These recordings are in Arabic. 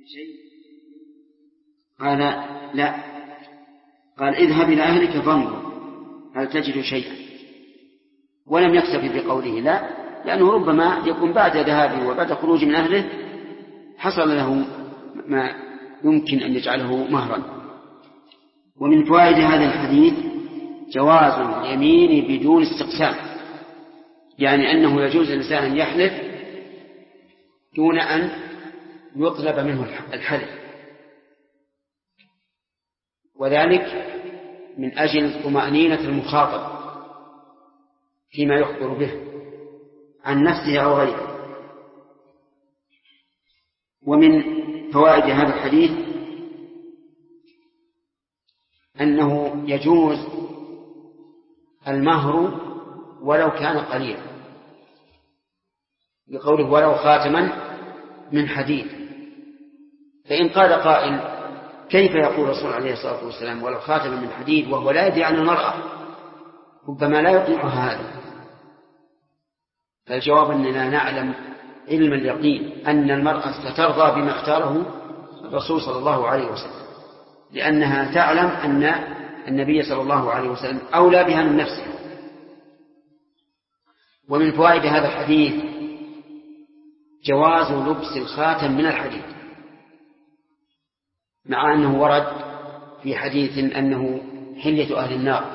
شيء؟ قال لا، قال اذهب إلى أهلك فانظر هل تجد شيئا، ولم يكتفي بقوله لا، لأنه ربما يكون بعد ذهابه وبعد خروج من أهله حصل له ما يمكن أن يجعله مهرا. ومن فوائد هذا الحديث جواز اليمين بدون استقسام، يعني أنه يجوز الإنسان أن يحلف دون أن يطلب منه الحلف، وذلك من أجل طمأنينة المخاطب فيما يخبر به عن نفسه أو غيره. ومن فوائد هذا الحديث أنه يجوز المهر ولو كان قليلا، بقوله ولو خاتما من حديد. فإن قال قائل كيف يقول الرسول عليه الصلاة والسلام ولو خاتما من حديد وهو لا يدري عن المرأة، ربما لا يطيعها هذا؟ فالجواب أننا نعلم علم اليقين أن المرأة سترضى بما اختاره الرسول صلى الله عليه وسلم، لأنها تعلم أن النبي صلى الله عليه وسلم أولى بها من نفسها. ومن فوائد هذا الحديث جواز لبس الخاتم من الحديد، مع أنه ورد في حديث أنه حلية أهل النار،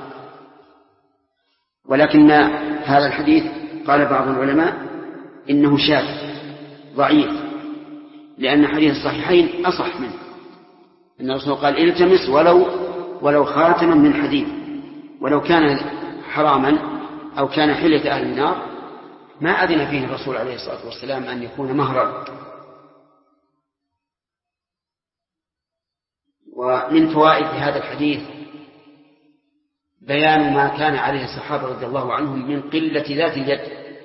ولكن هذا الحديث قال بعض العلماء إنه شاذ ضعيف، لأن حديث الصحيحين أصح منه، أن الرسول قال التمس ولو خاتما من حديد، ولو كان حراما أو كان حلية أهل النار ما أذن فيه الرسول عليه الصلاة والسلام أن يكون مهرا. ومن فوائد هذا الحديث بيان ما كان عليه الصحابة رضي الله عنهم من قلة ذات اليد،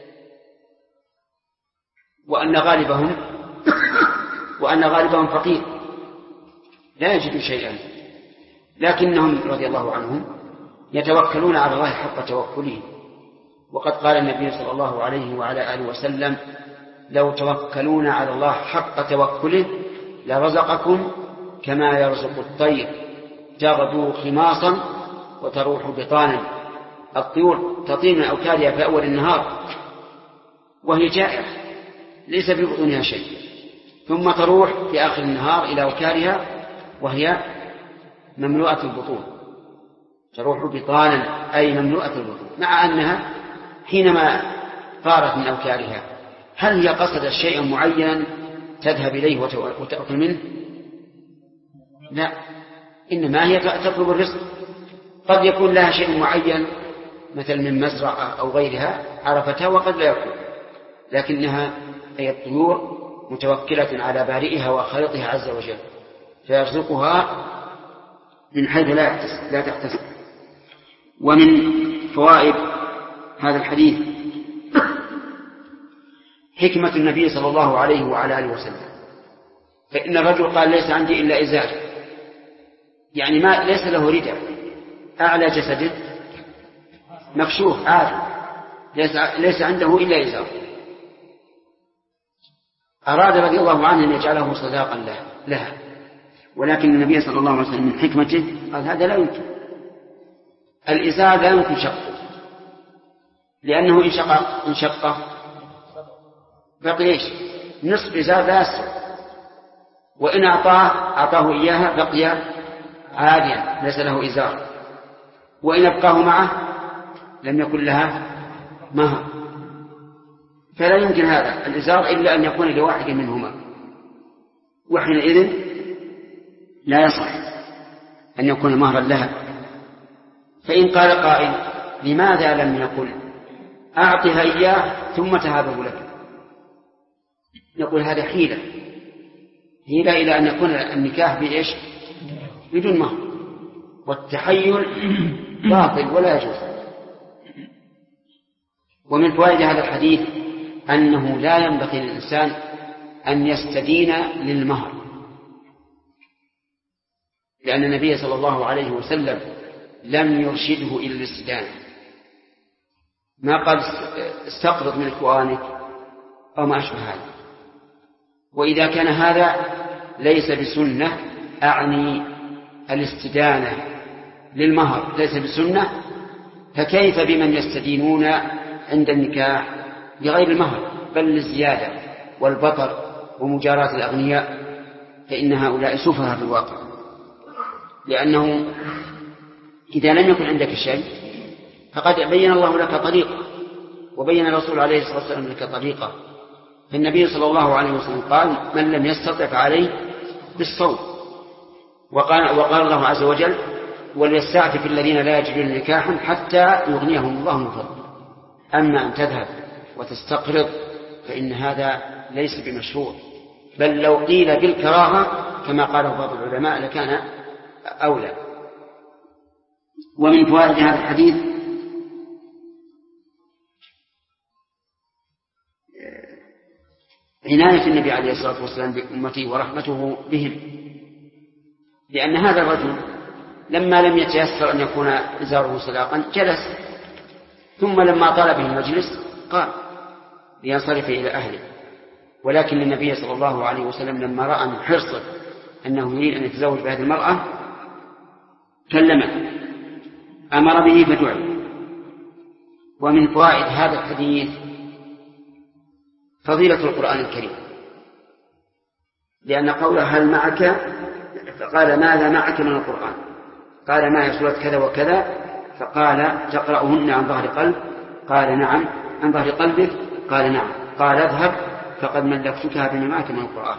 وأن غالبهم فقير لا يجد شيئا، لكنهم رضي الله عنهم يتوكلون على الله حق توكله. وقد قال النبي صلى الله عليه وعلى آله وسلم لو توكلون على الله حق توكله لرزقكم كما يرزق الطير تغدو خماصا وتروح بطانا. الطيور تطير من أوكارها في أول النهار وهي جائعة ليس في بطونها شيء، ثم تروح في آخر النهار إلى أوكارها وهي مملوءة البطون، تروح بطانا أي مملوءة البطون، مع أنها حينما طارت من أوكارها هل هي قصدت شيئا معينا تذهب إليه وتأكل منه؟ لا، إنما هي تطلب الرزق. قد يكون لها شيء معين مثل من مزرعة أو غيرها عرفتها وقد لا يكون، لكنها هي الطيور متوكلة على بارئها وخالقها عز وجل فيرزقها من حيث لا تحتسب. ومن فوائد هذا الحديث حكمة النبي صلى الله عليه وعلى آله وسلم، فإن الرجل قال ليس عندي إلا إزار، يعني ما ليس له رداء، أعلى جسده مكشوف عارف، ليس عنده إلا إزار. أراد رضي الله عنه أن يجعله صداقا لها، ولكن النبي صلى الله عليه وسلم من حكمته قال هذا لا يمكن، الإزار لا يمكن شقه، لأنه إن شقه بقي إيش؟ نصف إزار لا يسر، وإن أعطاه إياها بقي عاديا ليس له إزار، وإن أبقاه معه لم يكن لها مهر. فلا يمكن هذا الإزار إلا أن يكون لواحد منهما، وحينئذ لا يصح أن يكون مهرا لها. فإن قال قائل لماذا لم يقل أعطها إياه ثم تهابه لك؟ نقول هذا حيلة إلى أن يكون النكاح بإيش؟ بدون مهر، والتحيل باطل ولا يجوز. ومن فوائد هذا الحديث أنه لا ينبغي للإنسان أن يستدين للمهر، لأن النبي صلى الله عليه وسلم لم يرشده إلى الاستدانة، ما قال استقرض من إخوانك أو ما أشبه هذا. وإذا كان هذا ليس بسنة، أعني الاستدانة للمهر ليس بسنة، فكيف بمن يستدينون عند النكاح بغير المهر بل للزيادة والبطر ومجاراة الأغنياء؟ فإن هؤلاء سفهاء في الواقع، لأنه إذا لم يكن عندك شيء فقد بين الله لك طريقة، وبين الرسول عليه الصلاة والسلام لك طريقة. فالنبي صلى الله عليه وسلم قال: من لم يستطع فعليه بالصوم. وقال الله عز وجل: وليستعفف الذين لا يجدون نكاحا حتى يغنيهم الله من فضله. أما أن تذهب وتستقرض فإن هذا ليس بمشروع، بل لو قيل بالكراهة كما قاله بعض العلماء لكان أولى. ومن فوائد هذا الحديث عناية النبي عليه الصلاة والسلام بأمته ورحمته بهم، لأن هذا الرجل لما لم يتيسر أن يكون إزاره سلاقا جلس، ثم لما طلب المجلس قام لينصرف إلى أهله. ولكن النبي صلى الله عليه وسلم لما رأى من حرصه أنه يريد أن يتزوج بهذه المرأة كلمه، أمر به فدعي. ومن فوائد هذا الحديث فضيلة القرآن الكريم، لأن قوله هل معك، فقال ماذا معك من القرآن؟ قال معي سورة كذا وكذا، فقال تقرأهن عن ظهر قلب؟ قال نعم. عن ظهر قلبك؟ قال نعم. قال اذهب فقد ملكتكها بما معك من القرآن.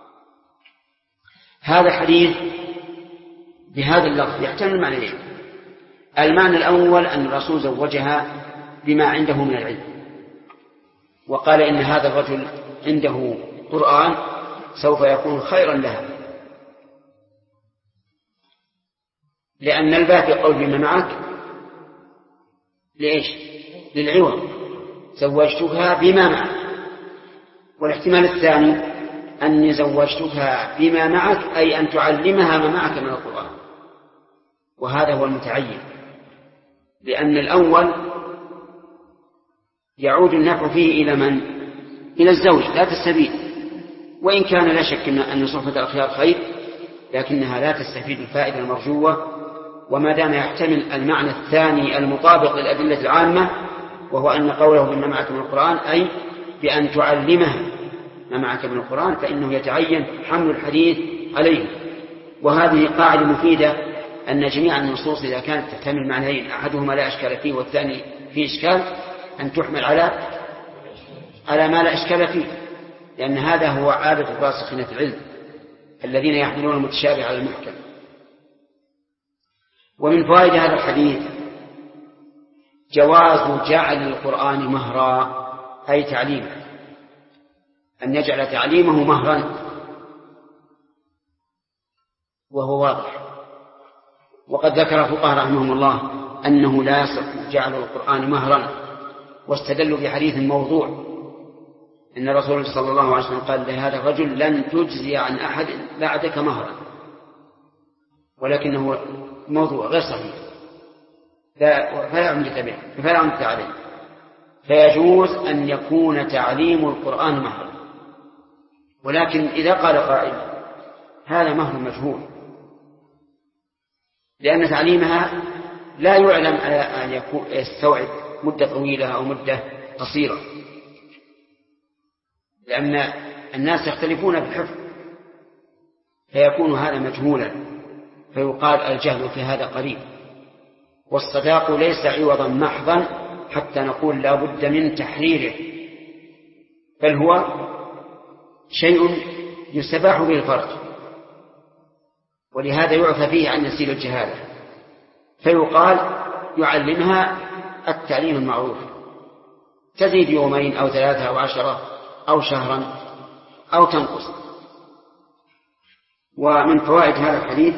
هذا حديث بهذا اللفظ يحتمل معنيين: المعنى الأول أن الرسول زوجها بما عنده من العلم، وقال إن هذا الرجل عنده قرآن سوف يكون خيرا لها، لأن الباب يقول بما معك لإيش؟ للعوض، زوجتها بما معك. والاحتمال الثاني أني زوجتها بما معك أي أن تعلمها ما معك من القرآن، وهذا هو المتعين، لأن الأول يعود النفع فيه إلى من؟ إلى الزوج لا تستفيد، وإن كان لا شك أن صحبة الأخيار خير، لكنها لا تستفيد الفائدة المرجوة. وما دام يحتمل المعنى الثاني المطابق للأدلة العامة، وهو أن قوله بما معك من القرآن أي بأن تعلمها ما معك من القرآن، فإنه يتعين حمل الحديث عليه. وهذه قاعدة مفيدة، أن جميع النصوص إذا كانت تحتمل معنيين أحدهما لا إشكال فيه والثاني فيه إشكال، أن تحمل على ما لا إشكال فيه، لأن هذا هو عادة الراسخين في العلم الذين يحملون المتشابه على المحكم. ومن فوائد هذا الحديث جواز جعل القرآن مهرا، أي تعليما، أن يجعل تعليمه مهرا، وهو واضح. وقد ذكر فقهاء رحمهم الله أنه لا يصح جعل القرآن مهرا، واستدلوا بحديث موضوع إن الرسول صلى الله عليه وسلم قال لهذا الرجل لن تجزي عن أحد بعدك مهرا، ولكنه موضوع غير صحيح فلا عمدة عليه. فيجوز أن يكون تعليم القرآن مهرا، ولكن إذا قال قائل هذا مهر مجهول، لأن تعليمها لا يعلم أن يستوعب مدة طويلة أو مدة قصيرة، لأن الناس يختلفون في الحفظ، فيكون هذا مجهولا، فيقال الجهل في هذا قريب. والصداق ليس عوضا محضا حتى نقول لا بد من تحريره، بل هو شيء يستباح به الفرج، ولهذا يعفى فيه عن نسيل الجهالة، فيقال يعلمها التعليم المعروف، تزيد 2 أو 3 أو 10 أو شهرا أو تنقص. ومن فوائد هذا الحديث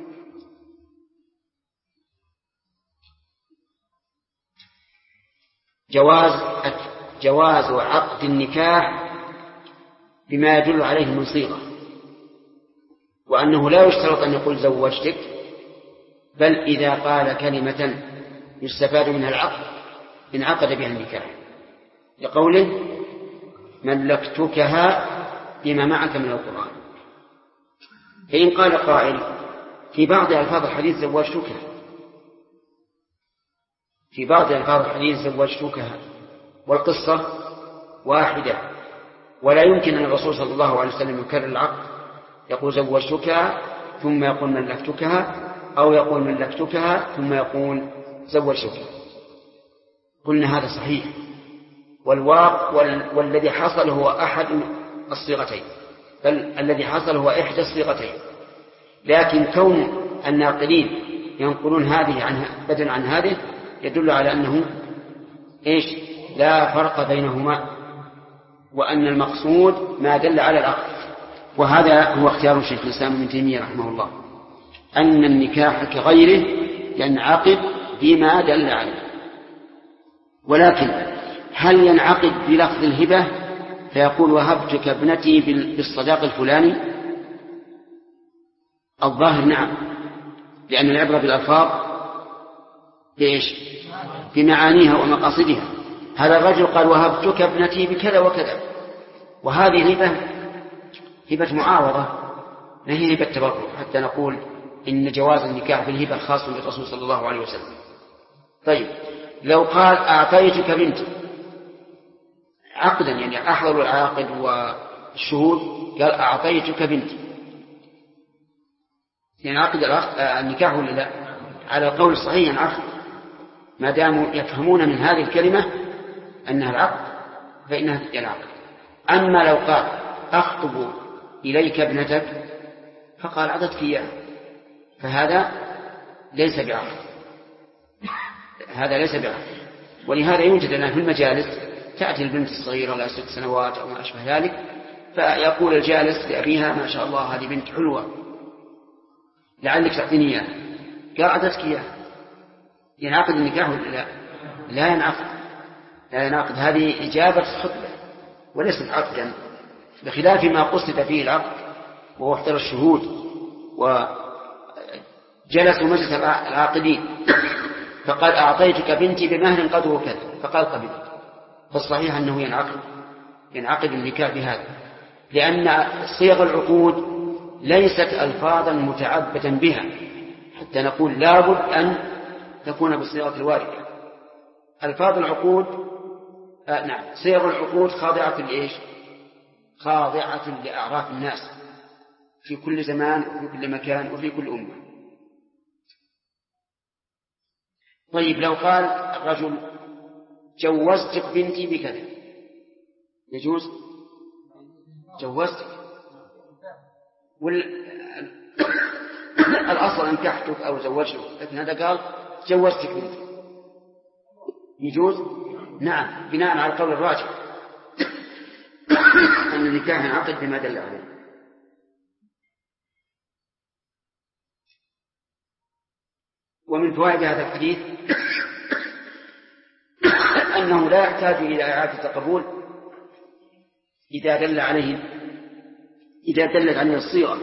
جواز عقد النكاح بما يدل عليه من صيغة، وأنه لا يشترط أن يقول زوجتك، بل إذا قال كلمة يستفاد منها العقد انعقد بها النكاح، لقوله ملكتكها بما معك من القرآن. فإن قال قائل في بعض ألفاظ الحديث زوجتكها، في بعض ألفاظ الحديث زوجتكها والقصة واحدة، ولا يمكن أن الرسول صلى الله عليه وسلم يكرر العقد، يقول زوجتكها ثم يقول ملكتكها، أو يقول ملكتكها ثم يقول زوجتكها. قلنا هذا صحيح، والذي حصل هو أحد الصيغتين، بل الذي حصل هو إحدى الصيغتين، لكن كون الناقلين ينقلون هذه عنها بدلا عن هذه يدل على أنه لا فرق بينهما، وأن المقصود ما دل على العقد. وهذا هو اختيار شيخ الإسلام ابن تيمية رحمه الله، أن النكاح كغيره ينعقد بما دل عليه. ولكن هل ينعقد بلفظ الهبة فيقول وهبتك ابنتي بالصداق الفلاني؟ الظاهر نعم، لأن العبرة بالألفاظ بمعانيها ومقاصدها. هذا الرجل قال وهبتك ابنتي بكذا وكذا، وهذه هبة معاوضة، ما هي هبة تبرع حتى نقول إن جواز النكاح بالهبة خاص بالرسول صلى الله عليه وسلم. طيب لو قال أعطيتك بنتي عقدا، يعني أحضر العاقد والشهود قال أعطيتك بنتي، يعني عقد النكاح ولا لا؟ على القول الصحيح ينعقد ما داموا يفهمون من هذه الكلمة أنها العقد فإنها ينعقد. أما لو قال أخطب إليك ابنتك فقال عدتك إياه، فهذا ليس بعقد، هذا ليس بعقد. ولهذا يوجد لنا في المجالس تأتي البنت الصغيرة لها 6 سنوات أو ما أشبه ذلك، فيقول الجالس لأبيها ما شاء الله هذه بنت حلوة لعلك تعطيني إياها، قال عدتك إياه، ينعقد النكاح ولا لا؟ لا ينعقد، لا ينعقد. هذه إجابة خطبة وليست عقدا، بخلاف ما قصد فيه العقد وهو احضر الشهود وجلسوا مجلس العاقدين فقال أعطيتك بنتي بمهر قدره كذا فقال قبلت، فالصحيح أنه ينعقد النكاح بهذا، لأن صيغ العقود ليست ألفاظا متعبدا بها حتى نقول لابد أن تكون بالصيغة الواردة. ألفاظ العقود صيغ العقود خاضعة لأعراف الناس في كل زمان وفي كل مكان وفي كل أمة. طيب لو قال الرجل جوزتك بنتي بكذا، يجوز؟ جوزتك الأصل أنكحتك أو زوجتك، لكن هذا قال جوزتك بنتي، يجوز؟ نعم، بناء على القول الراجح أن النكاح ينعقد بما دل عليه. ومن فوائد هذا الحديث أنه لا يحتاج إلى إعادة القبول إذا دلت عليه الصيغة،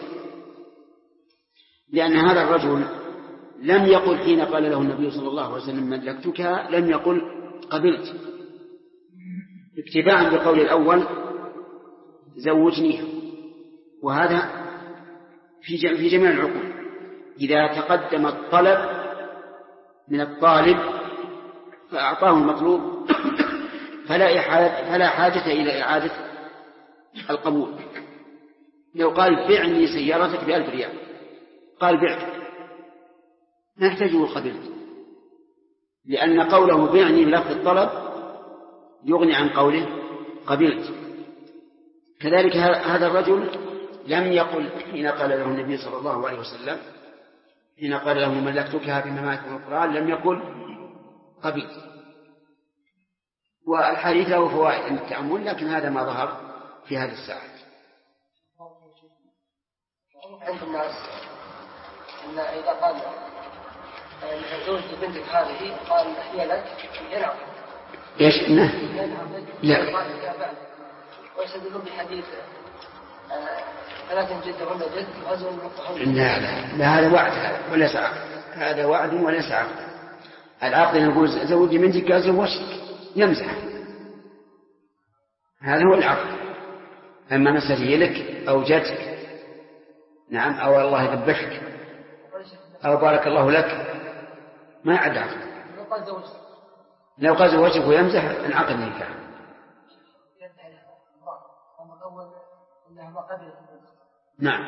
لأن هذا الرجل لم يقل حين قال له النبي صلى الله عليه وسلم ملكتك لم يقل قبلت، اتباعا بقول الأول زوجنيها، وهذا في جميع العقود إذا تقدم الطلب من الطالب فأعطاه المطلوب فلا حاجة إلى إعادة القبول. لو قال بعني سيارتك ب1000 ريال قال بعتك ما يحتاجه قبلت، لأن قوله بعني بلفظ الطلب يغني عن قوله قبلت. كذلك هذا الرجل لم يقل حين قال له النبي صلى الله عليه وسلم حين قال له ملكتكها بما مات من القرآن لم يقل قبلت. والحديث له فوائد من التأمل، لكن هذا ما ظهر في هذه الساعة. عند الناس أن إذا قال زوجت بنتك هذه قال هي لك ينعقد. ايش؟ لا. ويستدلون بحديث 3 جدهن جد غزو لا هذا وعد وليس عقد، هذا وعد وليس عقد. العقد نقول زوجي بنتك قال زوجتك يمزح، هذا هو العقد. أما مسألة هي لك أو جدك نعم، أو الله يذبحك أو بارك الله لك ما عاد عقد. لو قال زوجك ويمزح انعقد النكاح. نعم،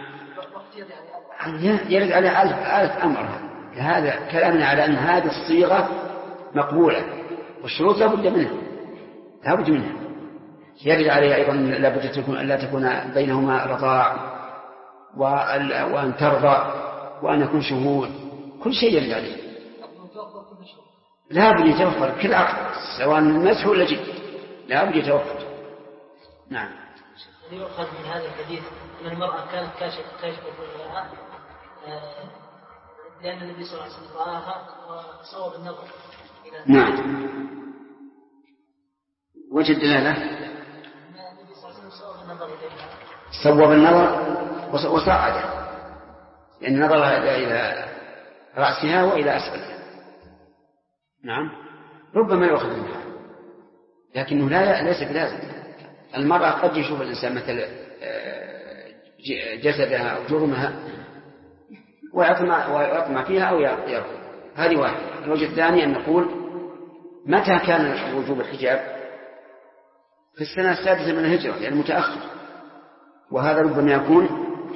يرد على ألف أمر. هذا كلامنا على أن هذه الصيغة مقبولة والشروط لابد منها. يرد عليها أيضا لا تكون بينهما رضاع، وأن ترضى، وأن يكون شهود، كل شيء يرد عليه. لا بد يتوفر كل عقد سواء المسح ولا جد، لا بد يتوفر. نعم. يؤخذ من هذا الحديث أن المرأة كانت كاشفة لها لأن النبي صلى الله عليه وسلم رآها وصوب النظر. نعم. وجه الدلالة النبي صلى الله عليه وسلم صوب النظر إليها، صوب النظر وصعده، لأن نظرها إلى رأسها وإلى أسفلها. نعم، ربما يؤخذ منها، لكنه ليس بلازم. المرأة قد يشوف الإنسان مثل جسدها أو جرمها ويطمع فيها أو يرفض. هذه واحدة. الوجه الثاني أن نقول متى كان وجوب الحجاب؟ في السنة السادسة من الهجرة، يعني متأخر، وهذا ربما يكون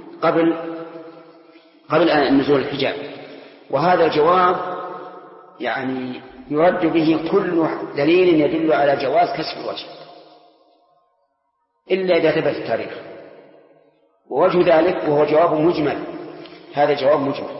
قبل نزول الحجاب. وهذا الجواب يعني يرد به كل دليل يدل على جواز كشف الوجه إلا إذا ثبت التاريخ. ووجه ذلك وهو جواب مجمل، هذا جواب مجمل،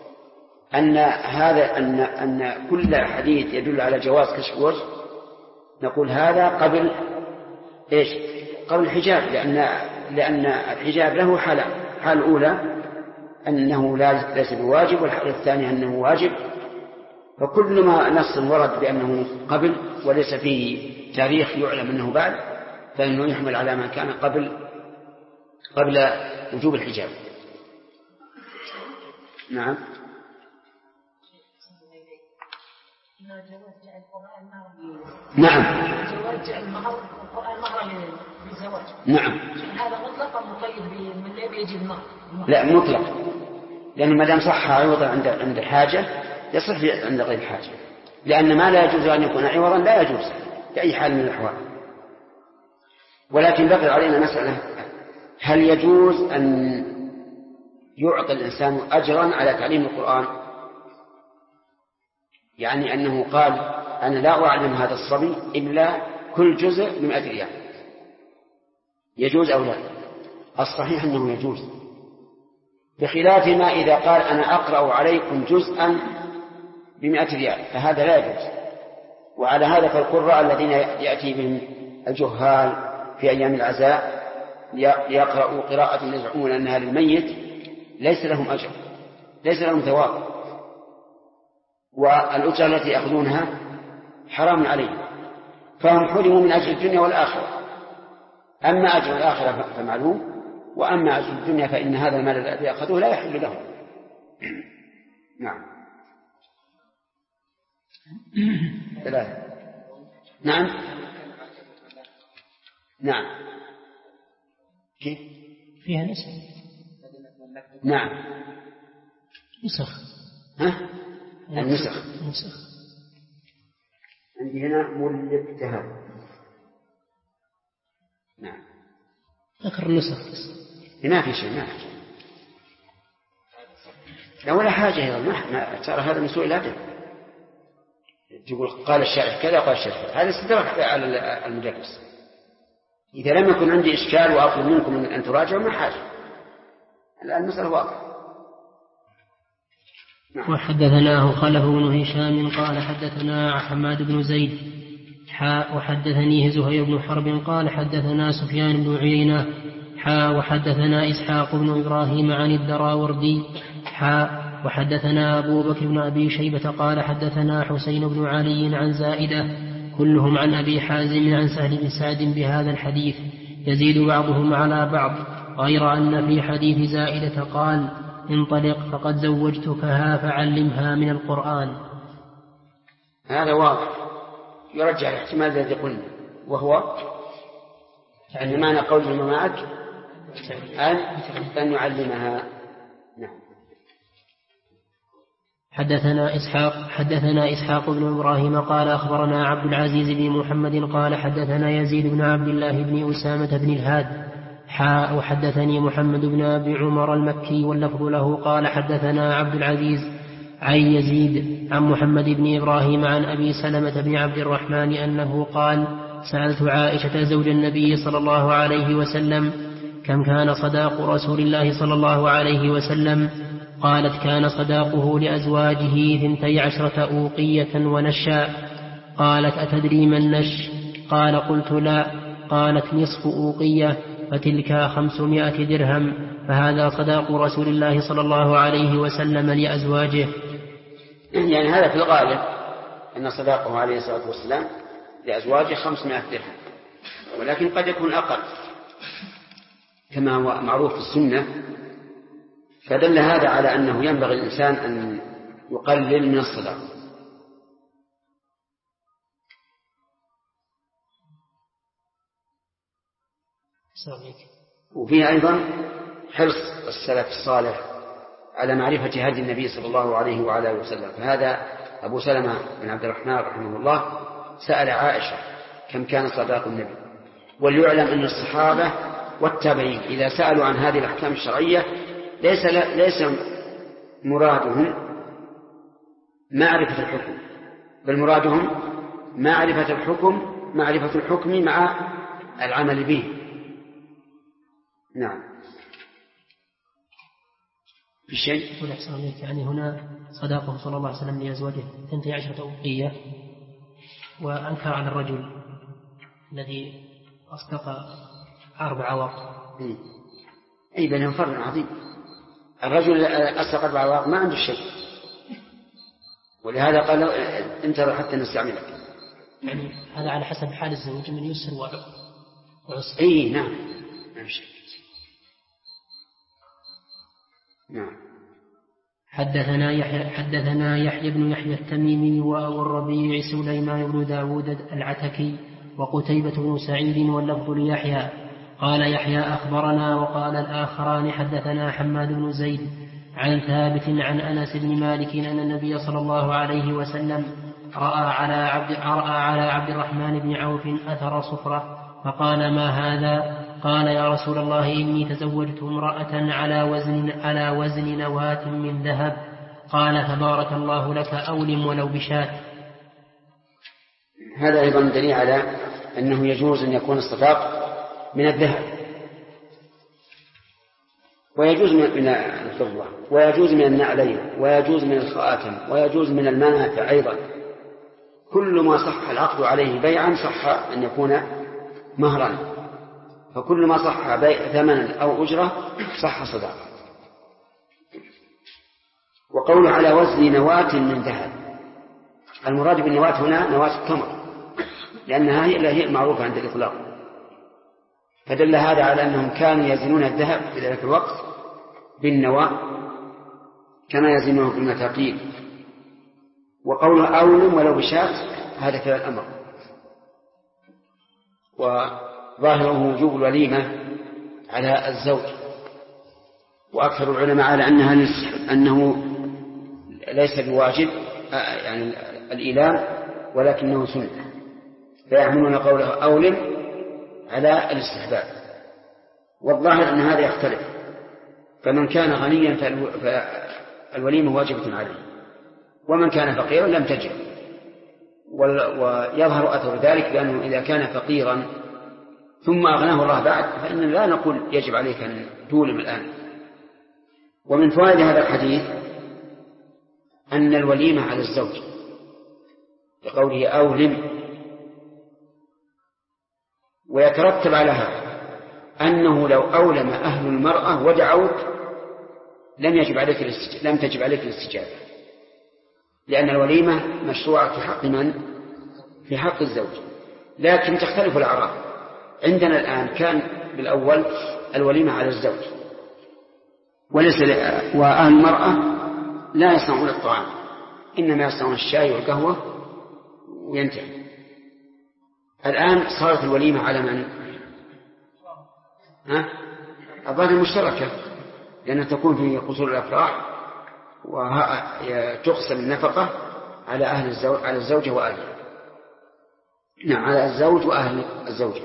أن كل حديث يدل على جواز كشف الوجه نقول هذا قبل الحجاب، لأن الحجاب له حالة. الحالة الأولى أنه ليس بواجب، والحالة الثانية أنه واجب. فكل ما نص ورد بأنه قبل وليس فيه تاريخ يعلم أنه بعد فإنه يحمل على ما كان قبل وجوب الحجاب. نعم. نعم. نعم. هذا مطلق مقيد من لا بيجي المهر؟ لا، مطلق، لأنه ما دام صح عوضا عند الحاجة يصح عند غير الحاجة، لأن ما لا يجوز أن يكون عوضا لا يجوز بأي حال من الأحوال. ولكن بقي علينا مسألة: هل يجوز أن يعطي الإنسان أجرا على تعليم القرآن؟ يعني أنه قال أنا لا أعلم هذا الصبي إلا كل جزء ب100 ريال، يجوز أو لا؟ الصحيح أنه يجوز، بخلاف ما إذا قال أنا أقرأ عليكم جزءا ب100 ريال، فهذا لا يجوز. وعلى هذا فالقراء الذين يأتي بهم الجهال في أيام العزاء يقرأوا قراءة يزعمون أنها للميت ليس لهم أجر، ليس لهم ثواب، والأجر التي يأخذونها حرام عليهم، فهم حرموا من أجر الدنيا والآخرة. أما أجر الآخرة فمعلوم، وأما أجر الدنيا فإن هذا المال الذي يأخذوه لا يحل لهم. نعم. ثلاثة. نعم. نعم. كيف؟ فيها نسخ. نعم. نسخ. ها؟ النسخ. نسخ. عندي هنا ملكتها. نعم. ذكر النسخ. ما في شيء، ما في شيء. لا ولا حاجة، ما ترى هذا من سوء الأدب. تقول قال الشارح كذا قال الشارح كذا، هذا استدراك على المدرس. إذا لم يكن عندي إشكال وأطلب منكم أن تراجعوا ما حاجة، الآن المسألة واضحة. نعم. وحدثناه خلف بن هشام قال حدثنا حماد بن زيد وحدثنيه زهير بن حرب قال حدثنا سفيان بن عيينة وحدثنا إسحاق بن إبراهيم عن الدراوردي وحدثنا أبو بكر بن أبي شيبة قال حدثنا حسين بن علي عن زائدة كلهم عن أبي حازم عن سهل بن سعد بهذا الحديث يزيد بعضهم على بعض، غير أن في حديث زائدة قال انطلق فقد زوجتكها فعلمها من القرآن. هذا واضح يرجع الاحتمال الذي قلنا، وهو أن معنى قول المعك أن يعلمها نعم. حدثنا إسحاق بن إبراهيم قال أخبرنا عبد العزيز بن محمد قال حدثنا يزيد بن عبد الله بن أسامة بن الهاد وحدثني محمد بن أبي عمر المكي واللفظ له قال حدثنا عبد العزيز عن يزيد عن محمد بن إبراهيم عن أبي سلمة بن عبد الرحمن أنه قال سألت عائشة زوج النبي صلى الله عليه وسلم كم كان صداق رسول الله صلى الله عليه وسلم؟ قالت كان صداقه لأزواجه 12 أوقية ونشا. قالت أتدري ما النش؟ قال قلت لا. قالت نصف أوقية فتلك 500 درهم، فهذا صداق رسول الله صلى الله عليه وسلم لأزواجه. يعني هذا في الغالب أن صداقه عليه الصلاة والسلام لأزواجه 500 درهم، ولكن قد يكون أقل كما هو معروف في السنة. فدل هذا على أنه ينبغي الإنسان أن يقلل من الصداق. وفيه أيضا حرص السلف الصالح على معرفة هدي النبي صلى الله عليه وعلى آله وسلم. فهذا أبو سلمة بن عبد الرحمن رحمه الله سأل عائشة كم كان صداق النبي. وليعلم أن الصحابة والتابعين إذا سألوا عن هذه الأحكام الشرعية ليس مرادهم معرفة الحكم، بل مرادهم معرفة الحكم مع العمل به. نعم. في شيء يعني هنا صداقه صلى الله عليه وسلم لأزواجه 12 أوقية، وأنكر على الرجل الذي أصدق 4 أواق. أي بينهم فرق عظيم. الرجل أصدق 4 أواق ما عنده شيء، ولهذا قال انتظر حتى نستعملك. يعني هذا على حسب حال الزوج من يسر وعسر. أي نعم. نعم. حدثنا يحيى بن يحيى التميمي وأبو الربيع سليمان بن داود العتكي وقتيبة بن سعيد واللفظ ليحيى. قال يحيى أخبرنا، وقال الآخران حدثنا حماد بن زيد عن ثابت عن أنس بن مالك أن النبي صلى الله عليه وسلم رأى على عبد الرحمن بن عوف أثر صفرة، فقال ما هذا؟ قال يا رسول الله إني تزوجت امرأة على وزن نواة من ذهب. قال تبارك الله لك أولم ولو بشاة. هذا أيضا دليل على أنه يجوز أن يكون الصداق من الذهب، ويجوز من الفضة، ويجوز من النعلين، ويجوز من الخاتم، ويجوز من المنافع أيضا. كل ما صح العقد عليه بيعا صح أن يكون مهرا، فكل ما صح بيع ثمنا أو أجرة صح صداقة. وقول على وزن نواة من ذهب، المراد بالنواة هنا نواة التمر، لأنها هي المعروفة عند الإطلاق. فدل هذا على أنهم كانوا يزنون الذهب في ذلك الوقت بالنواة كما يزنونه بالمثاقيل. وقوله أولم ولو بشاة هذا كلا الأمر، وظاهره وجوب الوليمة على الزوج، وأكثر العلماء على أنه ليس بواجب يعني الإيلام، ولكنه سنة، فيحملون قوله أولم على الاستحباب. والظاهر أن هذا يختلف، فمن كان غنيا فالوليمة واجبة عليه، ومن كان فقيرا لم تجب. ويظهر أثر ذلك بأنه إذا كان فقيرا ثم أغناه الله بعد فإننا لا نقول يجب عليك أن تولم الآن. ومن فوائد هذا الحديث أن الوليمة على الزوج بقوله أولم، ويترتب على هذا أنه لو أولم أهل المرأة ودعوك لم تجب عليك الاستجابة، لأن الوليمة مشروعة في حق من؟ في حق الزوج. لكن تختلف الأعراف. عندنا الآن كان بالأول الوليمة على الزوج، وأهل المرأة لا يصنعون الطعام، إنما يصنعون الشاي والقهوة وينتهي. الآن صارت الوليمة على من؟ الظاهر المشتركة، لأنها تكون في قصور الأفراح وتقسم النفقة على أهل الزوج، على الزوجة وأهلها. نعم، على الزوج وأهل الزوجة.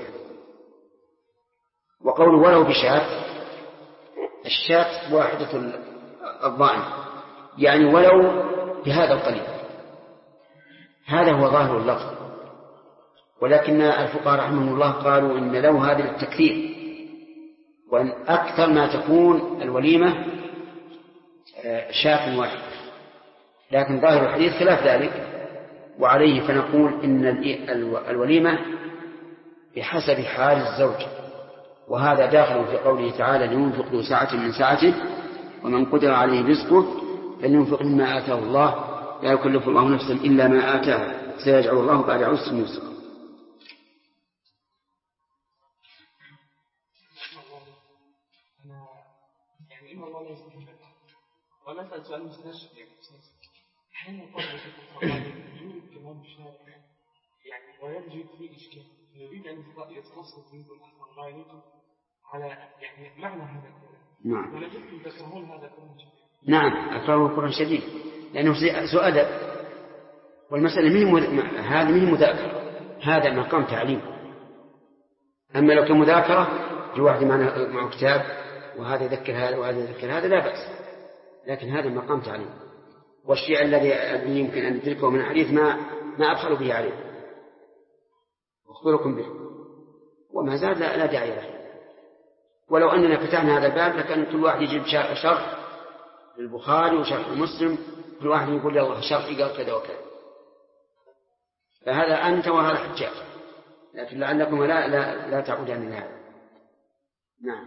وقول ولو بشاة، الشاة واحدة الضأن، يعني ولو بهذا القليل. هذا هو ظاهر اللفظ، ولكن الفقهاء رحمهم الله قالوا إن لو هذا للتكثير، وأن أكثر ما تكون الوليمة شاة واحد، لكن ظاهر الحديث خلاف ذلك، وعليه فنقول إن الوليمة بحسب حال الزوج، وهذا داخل في قوله تعالى: لينفق ذو سعة من سعته ومن قدر عليه رزقه فلينفق مما آتاه الله لا يكلف الله نفسا إلا ما آتاها سيجعل الله بعد عسر يسرا. ولا أسأل سؤال مستشفى أحيانا يوجد كلام شائع يعني ويوجد فيه إشكال، يريد أن يتفصل منكم أحسن الله إليكم على يعني معنى هذا الكلام. نعم. ولكنكم تكرهون هذا الكلام شديد. نعم، أكرهه القرآن شديد لأنه سوء أدب، والمسألة هذا منه مذاكرة، هذا مقام تعليم. أما لو كان مذاكرة الواحد معه كتاب وهذا يذكر هذا وهذا يذكر هذا لا بأس، لكن هذا مقام تعليم. والشيء الذي يمكن أن ندركه من الحديث ما أبخل به عليه أخبركم به، وما زال لا داعي له. ولو أننا فتحنا هذا الباب لكان كل واحد يجيب شرح البخاري وشرح مسلم، كل واحد يقول يا الله شرحي قال كذا وكذا، فهذا أنت وهذا حجاج، لكن لعلكم لا تعودان من هذا. نعم.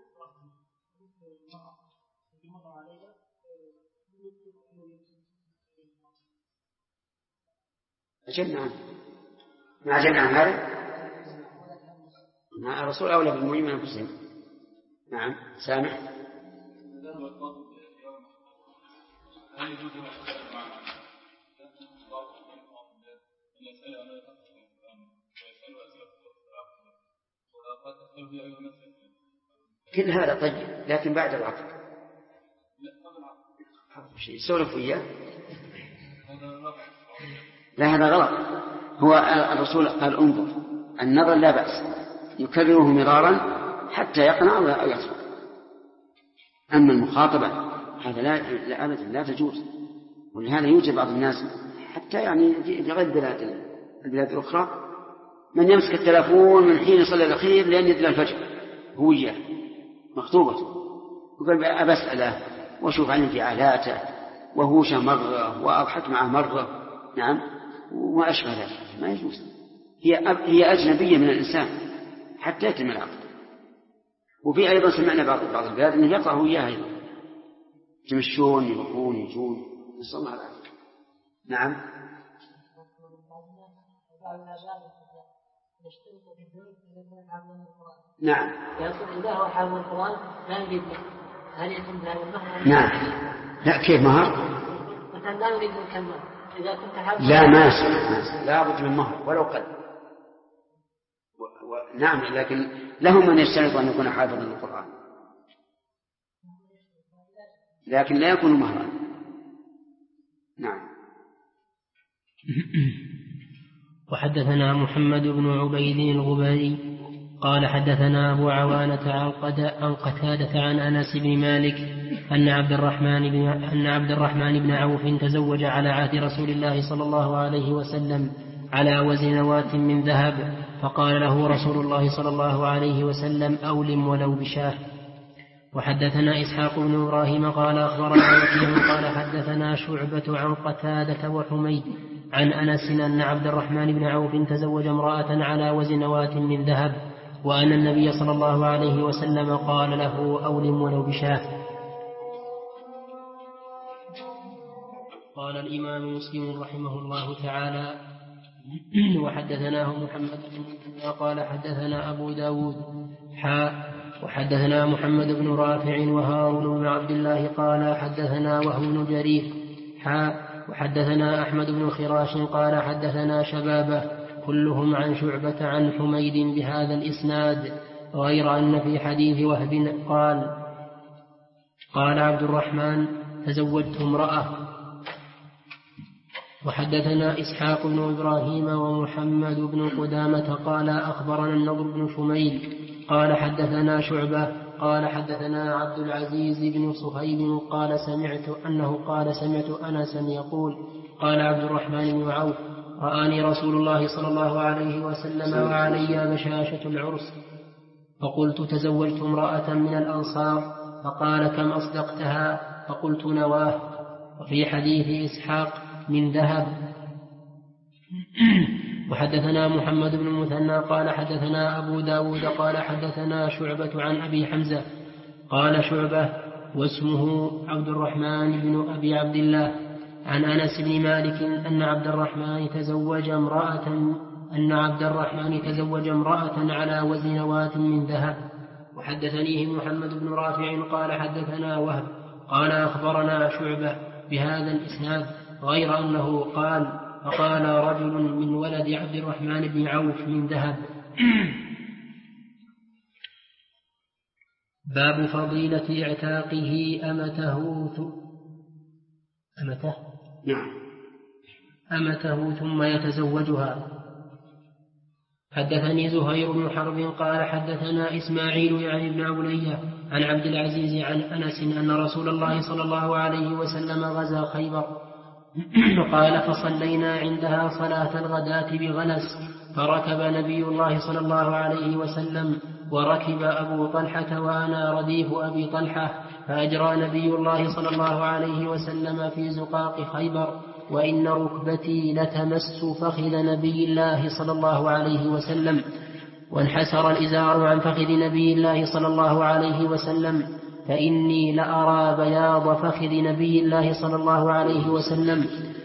أجبنا عن هذا. الرسول أولى بالمؤمنين من أنفسهم. نعم. سامح. كل هذا طيب، لكن بعد العقد يسولف وياه. لا، هذا غلط. هو الرسول قال انظر، النظر لا بأس، يكرره مرارا حتى يقنع أو يصبر. أما المخاطبة هذا لا أبدا لا تجوز. ولهذا يوجد بعض الناس حتى يعني في غير البلاد الأخرى من يمسك التلفون من حين يصلي الأخير لأن يدل الفجر هو إياه مخطوبته، يقول أبسأله وأشوف عن انفعالاته وهوش مرة وأضحك معه مرة. نعم، وأشبه ذلك ما يجوز. هي أجنبية من الإنسان حتى يتم العقد. وفي أيضا سمعنا بعض البلاد أنه يقطعوا إياها يمشون يروحون يجون، نسأل الله العافية. نعم. نعم. إذا هو حافظ القرآن لا يريد هل يكون هذا المهر؟ نعم. لا، كيف مهر؟ مثلا لا يريد الكمال إذا كنت حافظ. لا، ما لا بد من مهر ولو قل. نعم، لكن لهم من يشترط أن يكون حافظا للقرآن، لكن لا يكون مهرا. نعم. وحدثنا محمد بن عبيد الغباري قال حدثنا أبو عوانة عن قتادة عن أنس بن مالك أن عبد الرحمن بن عوف تزوج على عهد رسول الله صلى الله عليه وسلم على وزنوات من ذهب، فقال له رسول الله صلى الله عليه وسلم أولم ولو بشاه. وحدثنا إسحاق بن إبراهيم قال أخبرنا وكيع قال حدثنا شعبة عن قتادة وحميد عن أنس أن عبد الرحمن بن عوف تزوج امرأة على وزنوات من ذهب، وأن النبي صلى الله عليه وسلم قال له أولم ولو بشاه. قال الإمام مسلم رحمه الله تعالى وحدثناه محمد بن قال حدثنا أبو داود وحدثنا محمد بن رافع وهارون بن عبد الله قال حدثنا وهو بن جرير وحدثنا أحمد بن خراش قال حدثنا شبابه كلهم عن شعبة عن حميد بهذا الإسناد، غير أن في حديث وهب قال قال عبد الرحمن: تزوجت امرأة. وحدثنا إسحاق بن إبراهيم ومحمد بن قدامة قال أخبرنا النضر بن شميل قال حدثنا شعبة قال حدثنا عبد العزيز بن صهيب قال سمعت أنسا يقول: قال عبد الرحمن بن عوف: رآني رسول الله صلى الله عليه وسلم وعلي بشاشة العرس، فقلت: تزوجت امرأة من الأنصار، فقال: كم أصدقتها؟ فقلت: نواه. وفي حديث إسحاق: من ذهب. وحدثنا محمد بن المثنى قال حدثنا أبو داود قال حدثنا شعبة عن أبي حمزة قال شعبة واسمه عبد الرحمن بن أبي عبد الله عن أنس بن مالك أن عبد الرحمن تزوج امرأة على وزن نواة من ذهب. وحدثنيه محمد بن رافع قال حدثنا وهب قال أخبرنا شعبة بهذا الإسناد غير أنه قال: فقال رجل من ولد عبد الرحمن بن عوف من ذهب. باب فضيلة اعتاقه أمته ثم يتزوجها. حدثني زهير بن حرب قال حدثنا إسماعيل يعني بن علية عن عبد العزيز عن أنس أن رسول الله صلى الله عليه وسلم غزا خيبر، قال: فصلينا عندها صلاة الغداة بغلس، فركب نبي الله صلى الله عليه وسلم وركب أبو طلحة وأنا رديف أبي طلحة، فأجرى نبي الله صلى الله عليه وسلم في زقاق خيبر، وإن ركبتي لتمس فخذ نبي الله صلى الله عليه وسلم، وانحسر الإزار عن فخذ نبي الله صلى الله عليه وسلم، فإني لأرى بياض فخذ نبي الله صلى الله عليه وسلم.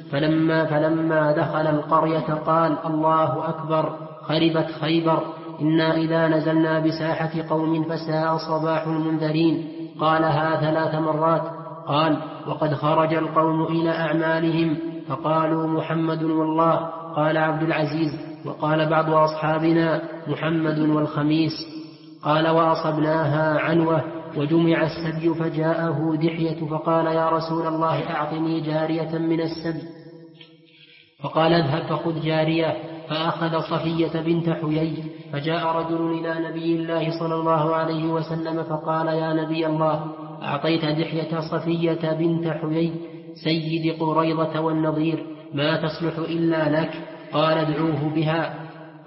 فلما دخل القرية قال: الله أكبر، خربت خيبر، إنا إذا نزلنا بساحة قوم فساء صباح المنذرين. قالها 3 مرات. قال: وقد خرج القوم إلى أعمالهم فقالوا: محمد والله. قال عبد العزيز: وقال بعض أصحابنا: محمد والخميس. قال: وأصبناها عنوة وجمع السبي، فجاءه دحية فقال: يا رسول الله أعطني جارية من السبي. فقال: اذهب فخذ جارية. فأخذ صفية بنت حيي. فجاء رجل إلى نبي الله صلى الله عليه وسلم فقال: يا نبي الله، أعطيت دحية صفية بنت حيي سيد قريظة والنضير، ما تصلح إلا لك. قال: ادعوه بها.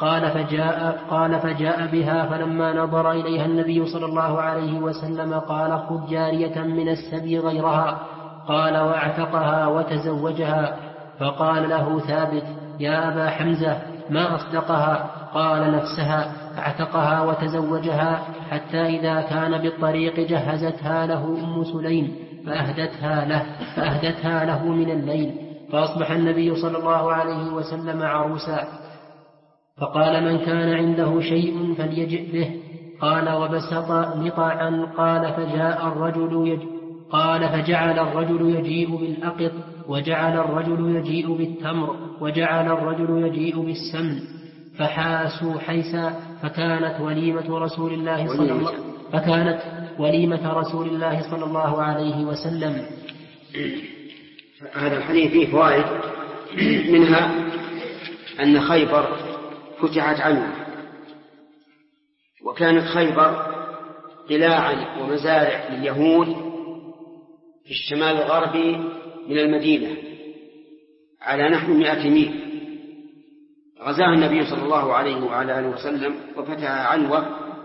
قال فجاء بها، فلما نظر إليها النبي صلى الله عليه وسلم قال: خذ جارية من السبي غيرها. قال: واعتقها وتزوجها. فقال له ثابت: يا أبا حمزة، ما أصدقها؟ قال: نفسها. اعتقها وتزوجها، حتى إذا كان بالطريق جهزتها له أم سليم فأهدتها له من الليل، فأصبح النبي صلى الله عليه وسلم عروسا. فقال: من كان عنده شيء فليجئ به. قال: وبسط نطعا. قال: فجعل الرجل يجيء بالأقط، وجعل الرجل يجيء بالتمر، وجعل الرجل يجيء بالسمن، فحاسوا حيسا. فكانت وليمة رسول الله صلى الله عليه وسلم. هذا الحديث فيه فوائد، منها أن خيبر فتحت عنه، وكانت خيبر قلاعا ومزارع لليهود في الشمال الغربي من المدينة على نحو 100 ميل. غزاها النبي صلى الله عليه وعلى آله وسلم وفتح عنوة،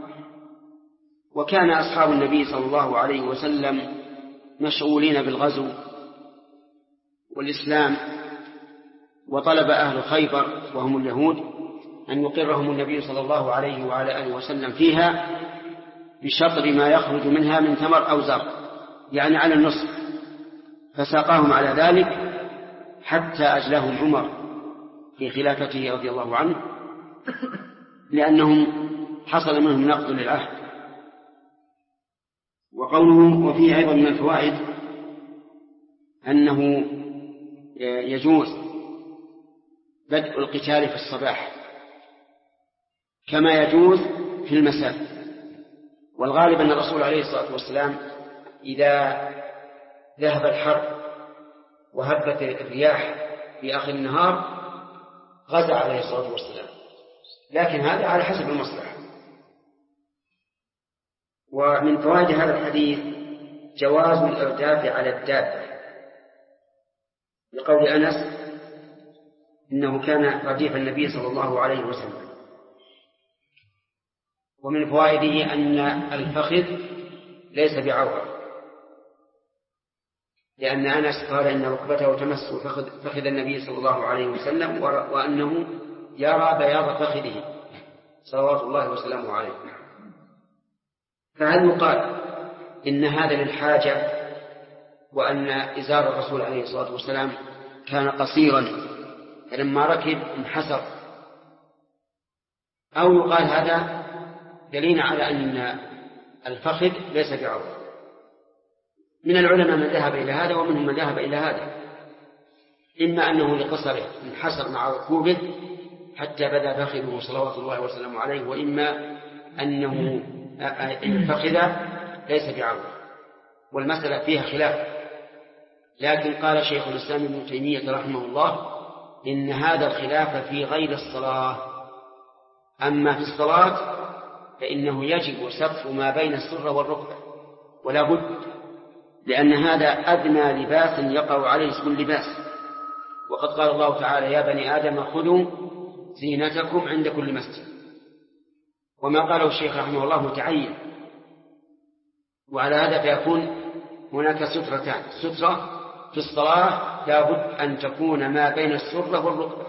وكان أصحاب النبي صلى الله عليه وسلم مشغولين بالغزو والإسلام، وطلب أهل خيبر وهم اليهود أن يقرهم النبي صلى الله عليه وعلى آله وسلم فيها بشطر ما يخرج منها من ثمر أو زرع، يعني على النصف، فساقاهم على ذلك حتى أجلاهم عمر في خلافته رضي الله عنه، لأنهم حصل منهم نقض للعهد. وقوله: وفيه أيضا من الفوائد أنه يجوز بدء القتال في الصباح كما يجوز في المساء، والغالب أن الرسول عليه الصلاة والسلام إذا ذهب الحر وهبت الرياح في آخر النهار غزا عليه الصلاة والسلام، لكن هذا على حسب المصلحة. ومن فوائد هذا الحديث جواز الإرداف على الدابة، لقول أنس إنه كان رديف النبي صلى الله عليه وسلم. ومن فوائده أن الفخذ ليس بعورة، لأن أنس قال إن ركبته تمس فخذ النبي صلى الله عليه وسلم، وأنه يرى بياض فخذه صلوات الله وسلامه عليه. فهل يقال إن هذا للحاجة وأن إزار الرسول عليه الصلاة والسلام كان قصيرا فلما ركب انحسر، أو يقال هذا دليل على أن الفخذ ليس بعورة؟ من العلماء من ذهب إلى هذا ومنهم من ذهب إلى هذا، إما أنه لقصره انحسر مع ركوبه حتى بدا فخذه صلوات الله وسلامه عليه، وإما أنه الفخذ ليس بعورة. والمسألة فيها خلاف، لكن قال شيخ الإسلام ابن تيمية رحمه الله إن هذا الخلاف في غير الصلاة، أما في الصلاة فإنه يجب سقف ما بين السرة والركبة ولا بد، لأن هذا أدنى لباس يقع عليه اسم اللباس. وقد قال الله تعالى: يا بني آدم خذوا زينتكم عند كل مسجد. وما قاله الشيخ رحمه الله متعين، وعلى هذا فيكون هناك سترتان: سترة في الصلاة لا بد أن تكون ما بين السرة والركبة،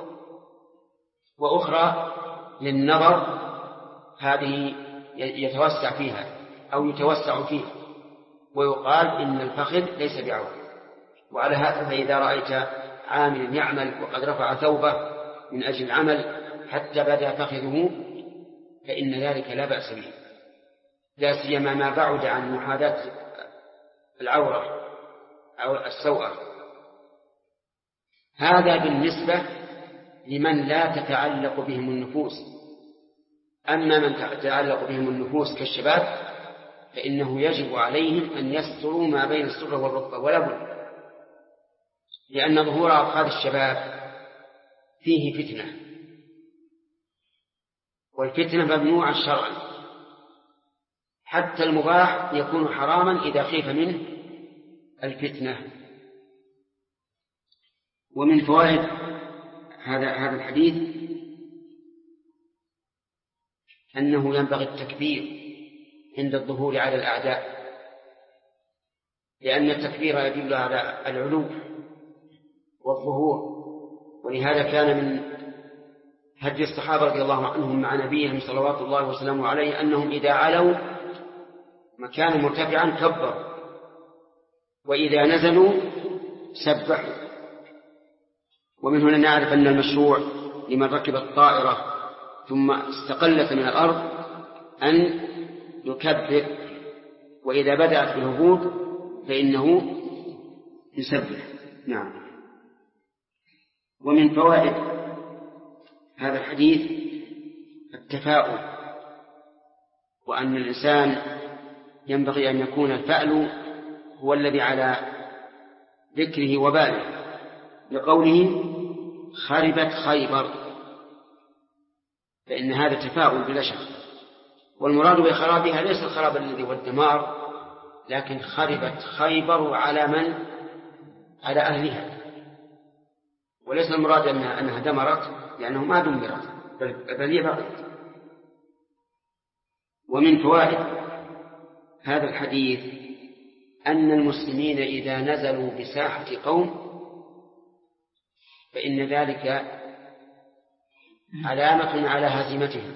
وأخرى للنظر هذه يتوسع فيها أو يتوسع فيها، ويقال إن الفخذ ليس بعورة. وعلى هذا فإذا رأيت عامل يعمل وقد رفع ثوبه من أجل العمل حتى بدا فخذه فإن ذلك لا بأس به، لا سيما ما بعد عن محاذاة العورة أو السوءة. هذا بالنسبة لمن لا تتعلق بهم النفوس. أما من تتعلق بهم النفوس كالشباب فإنه يجب عليهم أن يستروا ما بين السرة والركبة ولا بد، لأن ظهور أفخاذ الشباب فيه فتنة، والفتنة ممنوعة شرعا، حتى المباح يكون حراما إذا خيف منه الفتنة. ومن فوائد هذا الحديث أنه ينبغي التكبير عند الظهور على الأعداء، لأن التكبير يدل على العلو والظهور. ولهذا كان من هدي الصحابة رضي الله عنهم مع نبيهم صلوات الله وسلامه عليه أنهم إذا علوا مكانا مرتفعا كبروا، وإذا نزلوا سبحوا. ومن هنا نعرف أن المشروع لمن ركب الطائرة ثم استقلت من الأرض أن يكبر، وإذا بدأت بالهبوط فإنه يسبح. نعم. ومن فوائد هذا الحديث التفاؤل، وأن الإنسان ينبغي أن يكون الفأل هو الذي على ذكره وباله، لقوله خربت خيبر، فإن هذا تفاؤل بلا شك. والمراد بخرابها ليس الخراب الذي هو الدمار، لكن خربت خيبر على من؟ على أهلها، وليس المراد أنها دمرت لأنه ما دمرت بل هي بقيت. ومن فوائد هذا الحديث أن المسلمين إذا نزلوا بساحة قوم فإن ذلك علامة على هزيمتهم.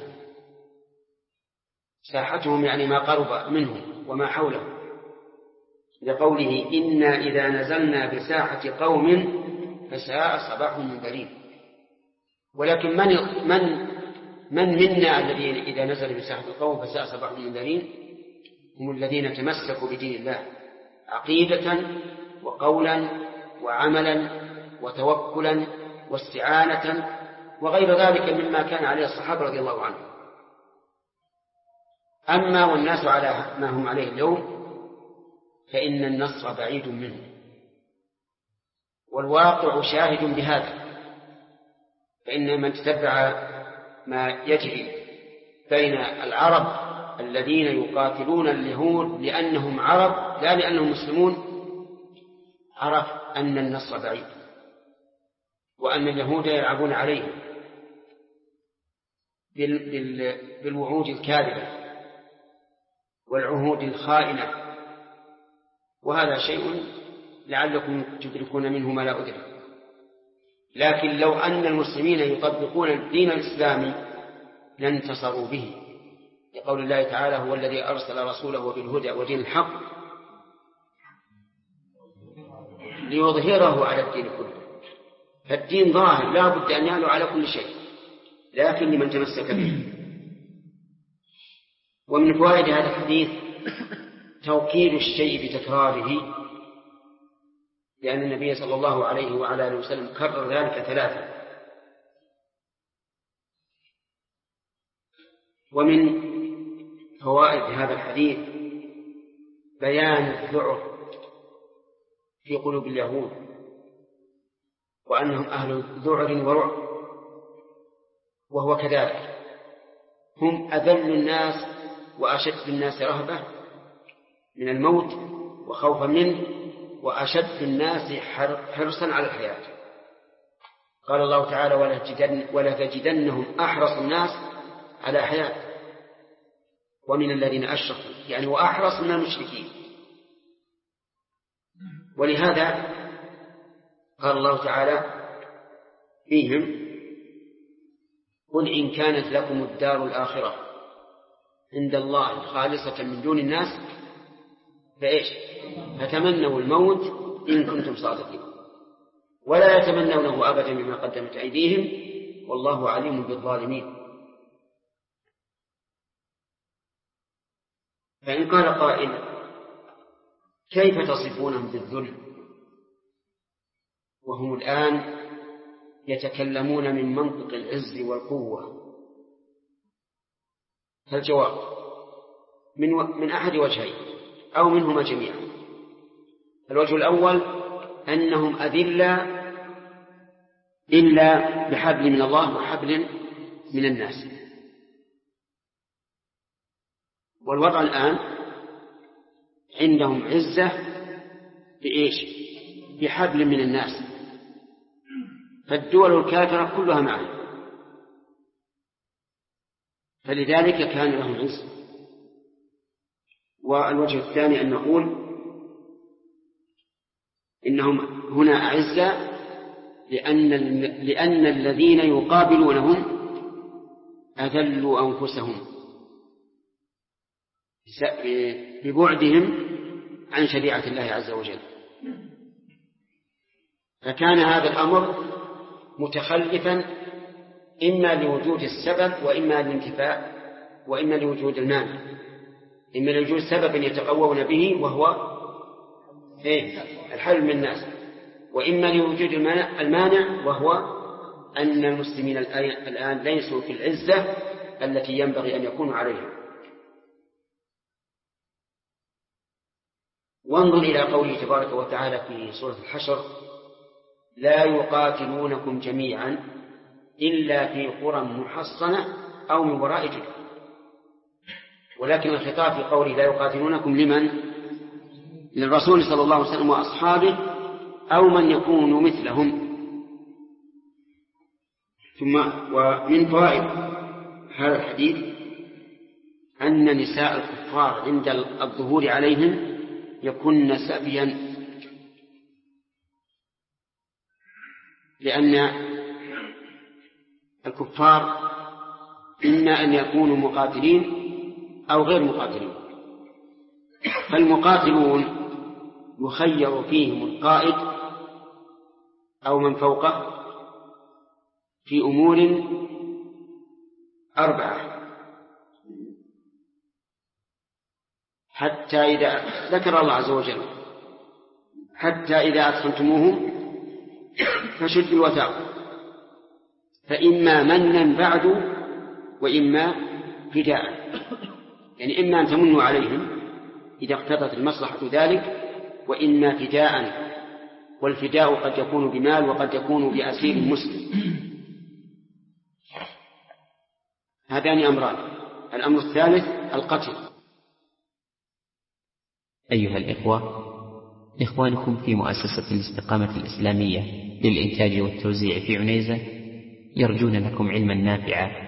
ساحتهم يعني ما قرب منهم وما حولهم، لقوله إنا إذا نزلنا بساحة قوم فساء صباح المنذرين. ولكن من منا الذين إذا نزل بساحة قوم فساء صباح المنذرين؟ هم الذين تمسكوا بدين الله عقيدة وقولا وعملا وتوكلا واستعانة وغير ذلك مما كان عليه الصحابة رضي الله عنهم. أما والناس على ما هم عليه اليوم فإن النصر بعيد منه. والواقع شاهد بهذا، فإن من تتبع ما يجري بين العرب الذين يقاتلون اليهود لأنهم عرب لا لأنهم مسلمون عرف أن النصر بعيد، وأن اليهود يلعبون عليه بالوعود الكاذبة والعهود الخائنة، وهذا شيء لعلكم تدركون منه ما لا أدرك. لكن لو أن المسلمين يطبقون الدين الإسلامي لانتصروا به، لقول الله تعالى: هو الذي أرسل رسوله بالهدى ودين الحق ليظهره على الدين كله. فالدين ظاهر لا بد أن يعلو على كل شيء، لكن لمن تمسك به. ومن فوائد هذا الحديث توكيد الشيء بتكراره، لأن النبي صلى الله عليه وعلى آله وسلم كرر ذلك 3. ومن فوائد هذا الحديث بيان الذعر في قلوب اليهود، وأنهم أهل ذعر ورعب، وهو كذلك، هم أذل الناس وأشد الناس رهبة من الموت وخوفا منه، وأشد الناس حرصا على الحياة. قال الله تعالى: ولتجدنهم أحرص الناس على حياة ومن الذين أشركوا، يعني وأحرص من المشركين. ولهذا قال الله تعالى فيهم: قل إن كانت لكم الدار الآخرة عند الله خالصة من دون الناس فتمنوا الموت إن كنتم صادقين ولا يتمنونه أبدا بما قدمت أيديهم والله عليم بالظالمين. فإن قال قائل: كيف تصفونهم بالذل وهم الآن يتكلمون من منطق العز والقوة؟ فالجواب من أحد وجهين أو منهما جميعا. الوجه الأول أنهم أذلة إلا بحبل من الله وحبل من الناس، والوضع الآن عندهم عزة بحبل من الناس، فالدول الكافرة كلها معه، فلذلك كان لهم عزة. والوجه الثاني أن نقول إنهم هنا أعزة لأن الذين يقابلونهم أذلوا أنفسهم ببعدهم عن شريعة الله عز وجل، فكان هذا الأمر متخلفا إما لوجود السبب وإما للانتفاء وإما لوجود المانع، إما لوجود سبب يتقوون به وهو الحل من الناس، وإما لوجود المانع وهو أن المسلمين الآن ليسوا في العزة التي ينبغي أن يكونوا عليها. وانظر إلى قوله تبارك وتعالى في سورة الحشر: لا يقاتلونكم جميعا إلا في قرى محصنة أو من وراء جدر. ولكن الخطاب في قوله لا يقاتلونكم لمن؟ للرسول صلى الله عليه وسلم وأصحابه أو من يكون مثلهم. ثم ومن فوائد هذا الحديث أن نساء الكفار عند الظهور عليهم يكن سبيا، لأن الكفار إما أن يكونوا مقاتلين أو غير مقاتلين، فالمقاتلون يخير فيهم القائد أو من فوقه في أمور 4، حتى إذا ذكر الله عز وجل: حتى إذا أثخنتموهم فشدوا الوثاق فإما منا بعد وإما فداء، يعني إما أن تمنوا عليهم إذا اقتضت المصلحة ذلك، وإما فداء، والفداء قد يكون بمال وقد يكون بأسير مسلم. هذان أمران. الأمر الثالث القتل. أيها الإخوة، إخوانكم في مؤسسة الاستقامة الإسلامية للإنتاج والتوزيع في عنيزة يرجون لكم علما نافعا